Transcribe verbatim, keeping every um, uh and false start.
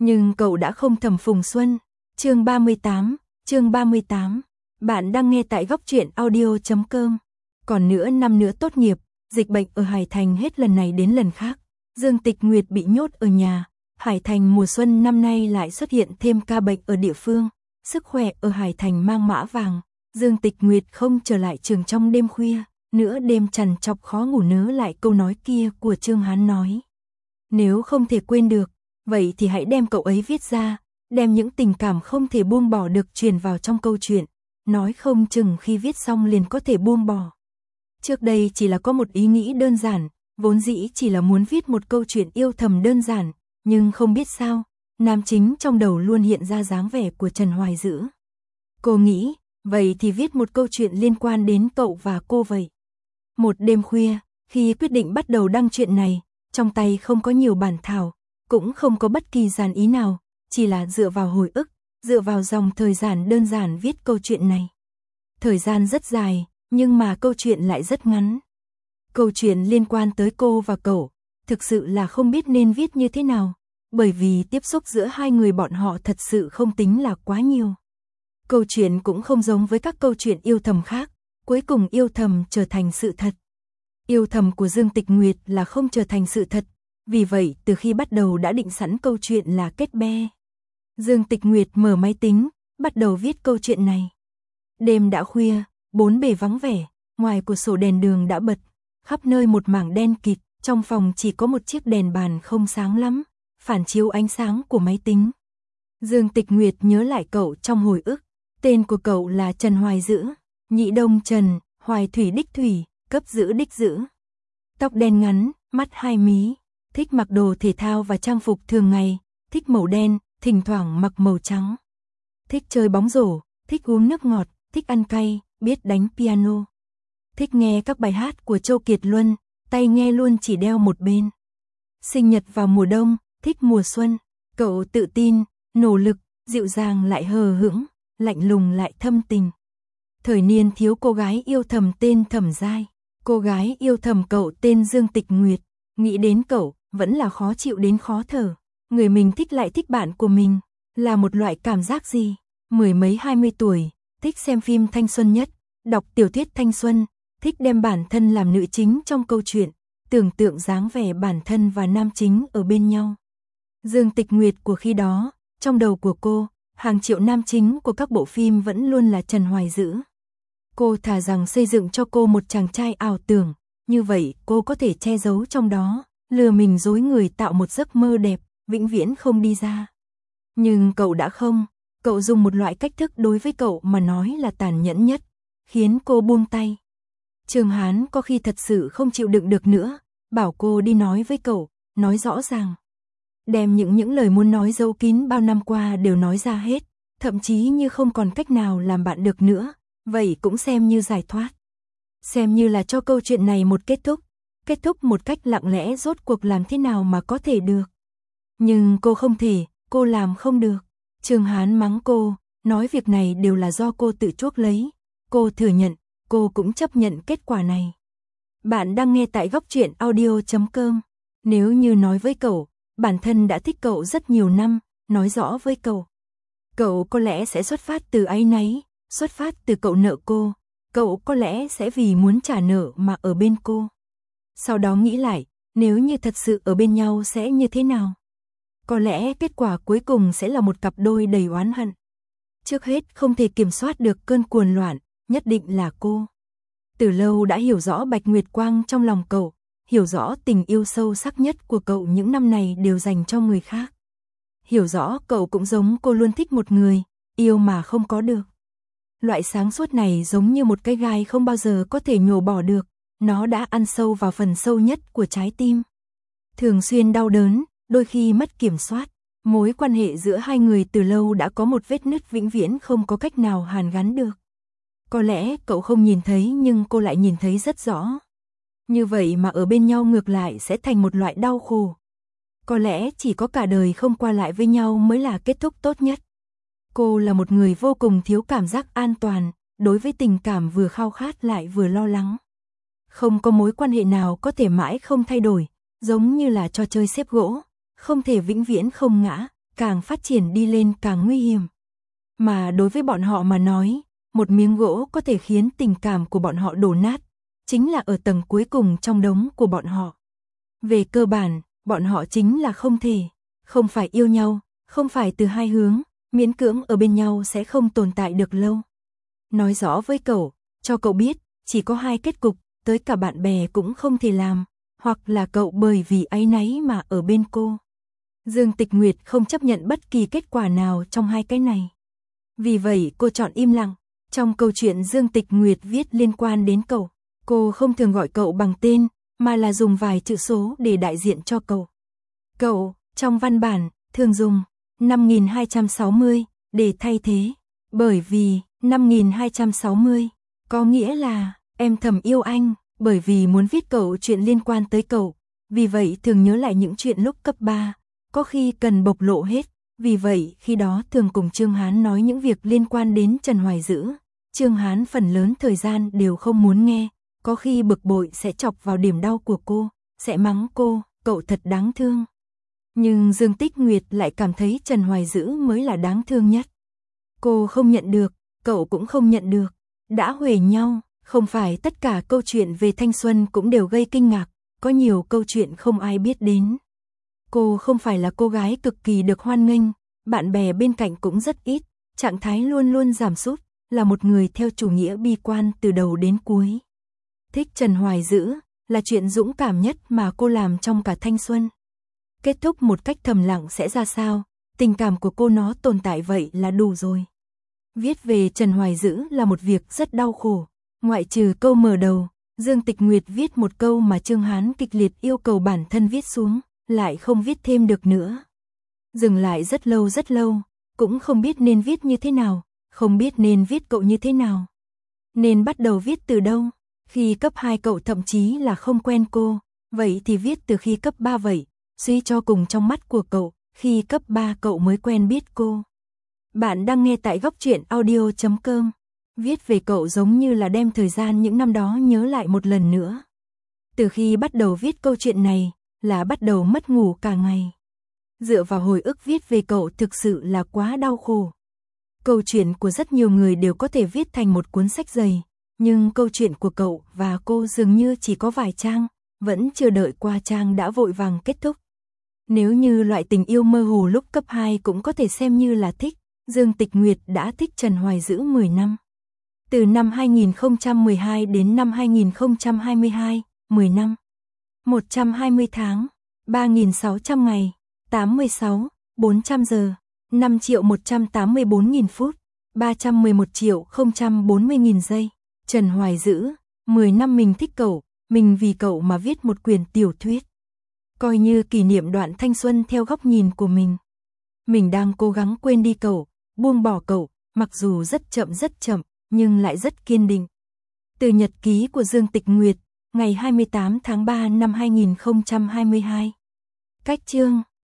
Nhưng cậu đã không thầm Phùng Xuân. Chương ba mươi tám, chương ba mươi tám. Bạn đang nghe tại góc truyện audio chấm com. Còn nữa năm nữa tốt nghiệp, dịch bệnh ở Hải Thành hết lần này đến lần khác. Dương Tịch Nguyệt bị nhốt ở nhà. Hải Thành mùa xuân năm nay lại xuất hiện thêm ca bệnh ở địa phương. Sức khỏe ở Hải Thành mang mã vàng. Dương Tịch Nguyệt không trở lại trường trong đêm khuya. Nửa đêm trằn trọc khó ngủ nhớ lại câu nói kia của Trương Hán nói. Nếu không thể quên được, vậy thì hãy đem cậu ấy viết ra, đem những tình cảm không thể buông bỏ được truyền vào trong câu chuyện, nói không chừng khi viết xong liền có thể buông bỏ. Trước đây chỉ là có một ý nghĩ đơn giản, vốn dĩ chỉ là muốn viết một câu chuyện yêu thầm đơn giản, nhưng không biết sao, nam chính trong đầu luôn hiện ra dáng vẻ của Trần Hoài Dữ. Cô nghĩ, vậy thì viết một câu chuyện liên quan đến cậu và cô vậy. Một đêm khuya, khi quyết định bắt đầu đăng chuyện này, trong tay không có nhiều bản thảo, cũng không có bất kỳ dàn ý nào, chỉ là dựa vào hồi ức, dựa vào dòng thời gian đơn giản viết câu chuyện này. Thời gian rất dài, nhưng mà câu chuyện lại rất ngắn. Câu chuyện liên quan tới cô và cậu, thực sự là không biết nên viết như thế nào, bởi vì tiếp xúc giữa hai người bọn họ thật sự không tính là quá nhiều. Câu chuyện cũng không giống với các câu chuyện yêu thầm khác, cuối cùng yêu thầm trở thành sự thật. Yêu thầm của Dương Tịch Nguyệt là không trở thành sự thật, vì vậy từ khi bắt đầu đã định sẵn câu chuyện là kết be. Dương Tịch Nguyệt mở máy tính, bắt đầu viết câu chuyện này. Đêm đã khuya, bốn bề vắng vẻ, ngoài cửa sổ đèn đường đã bật, khắp nơi một mảng đen kịt, trong phòng chỉ có một chiếc đèn bàn không sáng lắm, phản chiếu ánh sáng của máy tính. Dương Tịch Nguyệt nhớ lại cậu trong hồi ức, tên của cậu là Trần Hoài Dữ, nhị đông Trần, Hoài Thủy đích Thủy, cấp Dữ đích Dữ. Tóc đen ngắn, mắt hai mí, thích mặc đồ thể thao và trang phục thường ngày, thích màu đen, thỉnh thoảng mặc màu trắng. Thích chơi bóng rổ, thích uống nước ngọt, thích ăn cay, biết đánh piano. Thích nghe các bài hát của Châu Kiệt Luân, tay nghe luôn chỉ đeo một bên. Sinh nhật vào mùa đông, thích mùa xuân, cậu tự tin, nỗ lực, dịu dàng lại hờ hững, lạnh lùng lại thâm tình. Thời niên thiếu cô gái yêu thầm tên Thẩm Giai, cô gái yêu thầm cậu tên Dương Tịch Nguyệt, nghĩ đến cậu, vẫn là khó chịu đến khó thở. Người mình thích lại thích bạn của mình, là một loại cảm giác gì? Mười mấy hai mươi tuổi, thích xem phim thanh xuân nhất, đọc tiểu thuyết thanh xuân, thích đem bản thân làm nữ chính trong câu chuyện, tưởng tượng dáng vẻ bản thân và nam chính ở bên nhau. Dương Tịch Nguyệt của khi đó, trong đầu của cô, hàng triệu nam chính của các bộ phim vẫn luôn là Trần Hoài Dữ. Cô thà rằng xây dựng cho cô một chàng trai ảo tưởng, như vậy cô có thể che giấu trong đó, lừa mình dối người tạo một giấc mơ đẹp, vĩnh viễn không đi ra. Nhưng cậu đã không, cậu dùng một loại cách thức đối với cậu mà nói là tàn nhẫn nhất, khiến cô buông tay. Trương Hán có khi thật sự không chịu đựng được nữa, bảo cô đi nói với cậu, nói rõ ràng. Đem những những lời muốn nói giấu kín bao năm qua đều nói ra hết, thậm chí như không còn cách nào làm bạn được nữa, vậy cũng xem như giải thoát. Xem như là cho câu chuyện này một kết thúc, kết thúc một cách lặng lẽ rốt cuộc làm thế nào mà có thể được. Nhưng cô không thể, cô làm không được. Trương Hán mắng cô, nói việc này đều là do cô tự chuốc lấy. Cô thừa nhận, cô cũng chấp nhận kết quả này. Bạn đang nghe tại góc truyện audio chấm com. Nếu như nói với cậu, bản thân đã thích cậu rất nhiều năm, nói rõ với cậu. Cậu có lẽ sẽ xuất phát từ áy náy, xuất phát từ cậu nợ cô. Cậu có lẽ sẽ vì muốn trả nợ mà ở bên cô. Sau đó nghĩ lại, nếu như thật sự ở bên nhau sẽ như thế nào? Có lẽ kết quả cuối cùng sẽ là một cặp đôi đầy oán hận. Trước hết không thể kiểm soát được cơn cuồng loạn, nhất định là cô. Từ lâu đã hiểu rõ Bạch Nguyệt Quang trong lòng cậu, hiểu rõ tình yêu sâu sắc nhất của cậu những năm này đều dành cho người khác. Hiểu rõ cậu cũng giống cô luôn thích một người, yêu mà không có được. Loại sáng suốt này giống như một cái gai không bao giờ có thể nhổ bỏ được, nó đã ăn sâu vào phần sâu nhất của trái tim. Thường xuyên đau đớn, đôi khi mất kiểm soát, mối quan hệ giữa hai người từ lâu đã có một vết nứt vĩnh viễn không có cách nào hàn gắn được. Có lẽ cậu không nhìn thấy nhưng cô lại nhìn thấy rất rõ. Như vậy mà ở bên nhau ngược lại sẽ thành một loại đau khổ. Có lẽ chỉ có cả đời không qua lại với nhau mới là kết thúc tốt nhất. Cô là một người vô cùng thiếu cảm giác an toàn, đối với tình cảm vừa khao khát lại vừa lo lắng. Không có mối quan hệ nào có thể mãi không thay đổi, giống như là trò chơi xếp gỗ, không thể vĩnh viễn không ngã, càng phát triển đi lên càng nguy hiểm. Mà đối với bọn họ mà nói, một miếng gỗ có thể khiến tình cảm của bọn họ đổ nát, chính là ở tầng cuối cùng trong đống của bọn họ. Về cơ bản, bọn họ chính là không thể, không phải yêu nhau, không phải từ hai hướng, miễn cưỡng ở bên nhau sẽ không tồn tại được lâu. Nói rõ với cậu, cho cậu biết, chỉ có hai kết cục, tới cả bạn bè cũng không thể làm, hoặc là cậu bởi vì áy náy mà ở bên cô. Dương Tịch Nguyệt không chấp nhận bất kỳ kết quả nào trong hai cái này. Vì vậy cô chọn im lặng. Trong câu chuyện Dương Tịch Nguyệt viết liên quan đến cậu, cô không thường gọi cậu bằng tên, mà là dùng vài chữ số để đại diện cho cậu. Cậu, trong văn bản, thường dùng năm nghìn hai trăm sáu mươi để thay thế, bởi vì năm nghìn hai trăm sáu mươi có nghĩa là em thầm yêu anh, bởi vì muốn viết cậu chuyện liên quan tới cậu, vì vậy thường nhớ lại những chuyện lúc cấp ba, có khi cần bộc lộ hết, vì vậy khi đó thường cùng Trương Hán nói những việc liên quan đến Trần Hoài Dữ. Trương Hán phần lớn thời gian đều không muốn nghe, có khi bực bội sẽ chọc vào điểm đau của cô, sẽ mắng cô, cậu thật đáng thương. Nhưng Dương Tích Nguyệt lại cảm thấy Trần Hoài Dữ mới là đáng thương nhất. Cô không nhận được, cậu cũng không nhận được, đã huề nhau, không phải tất cả câu chuyện về thanh xuân cũng đều gây kinh ngạc, có nhiều câu chuyện không ai biết đến. Cô không phải là cô gái cực kỳ được hoan nghênh, bạn bè bên cạnh cũng rất ít, trạng thái luôn luôn giảm sút, là một người theo chủ nghĩa bi quan từ đầu đến cuối. Thích Trần Hoài Dữ là chuyện dũng cảm nhất mà cô làm trong cả thanh xuân. Kết thúc một cách thầm lặng sẽ ra sao, tình cảm của cô nó tồn tại vậy là đủ rồi. Viết về Trần Hoài Dữ là một việc rất đau khổ, ngoại trừ câu mở đầu, Dương Tịch Nguyệt viết một câu mà Trương Hán kịch liệt yêu cầu bản thân viết xuống, lại không viết thêm được nữa. Dừng lại rất lâu rất lâu, cũng không biết nên viết như thế nào, không biết nên viết cậu như thế nào. Nên bắt đầu viết từ đâu, khi cấp hai cậu thậm chí là không quen cô, vậy thì viết từ khi cấp ba vậy, suy cho cùng trong mắt của cậu, khi cấp ba cậu mới quen biết cô. Bạn đang nghe tại góc truyện audio chấm com. Viết về cậu giống như là đem thời gian những năm đó nhớ lại một lần nữa. Từ khi bắt đầu viết câu chuyện này, là bắt đầu mất ngủ cả ngày. Dựa vào hồi ức viết về cậu thực sự là quá đau khổ. Câu chuyện của rất nhiều người đều có thể viết thành một cuốn sách dày, nhưng câu chuyện của cậu và cô dường như chỉ có vài trang, vẫn chưa đợi qua trang đã vội vàng kết thúc. Nếu như loại tình yêu mơ hồ lúc cấp hai cũng có thể xem như là thích, Dương Tịch Nguyệt đã thích Trần Hoài Dữ mười năm. Từ năm hai nghìn không trăm mười hai đến năm hai nghìn không trăm hai mươi hai, mười năm. một trăm hai mươi tháng, ba nghìn sáu trăm ngày, tám mươi sáu, bốn trăm giờ, năm triệu một trăm tám mươi bốn nghìn phút, ba trăm mười một triệu không trăm bốn mươi nghìn giây. Trần Hoài Dữ, mười năm mình thích cậu, mình vì cậu mà viết một quyển tiểu thuyết. Coi như kỷ niệm đoạn thanh xuân theo góc nhìn của mình. Mình đang cố gắng quên đi cậu, buông bỏ cậu, mặc dù rất chậm rất chậm, nhưng lại rất kiên định. Từ nhật ký của Dương Tịch Nguyệt, ngày hai mươi tám tháng ba năm hai nghìn không trăm hai mươi hai. Cách chương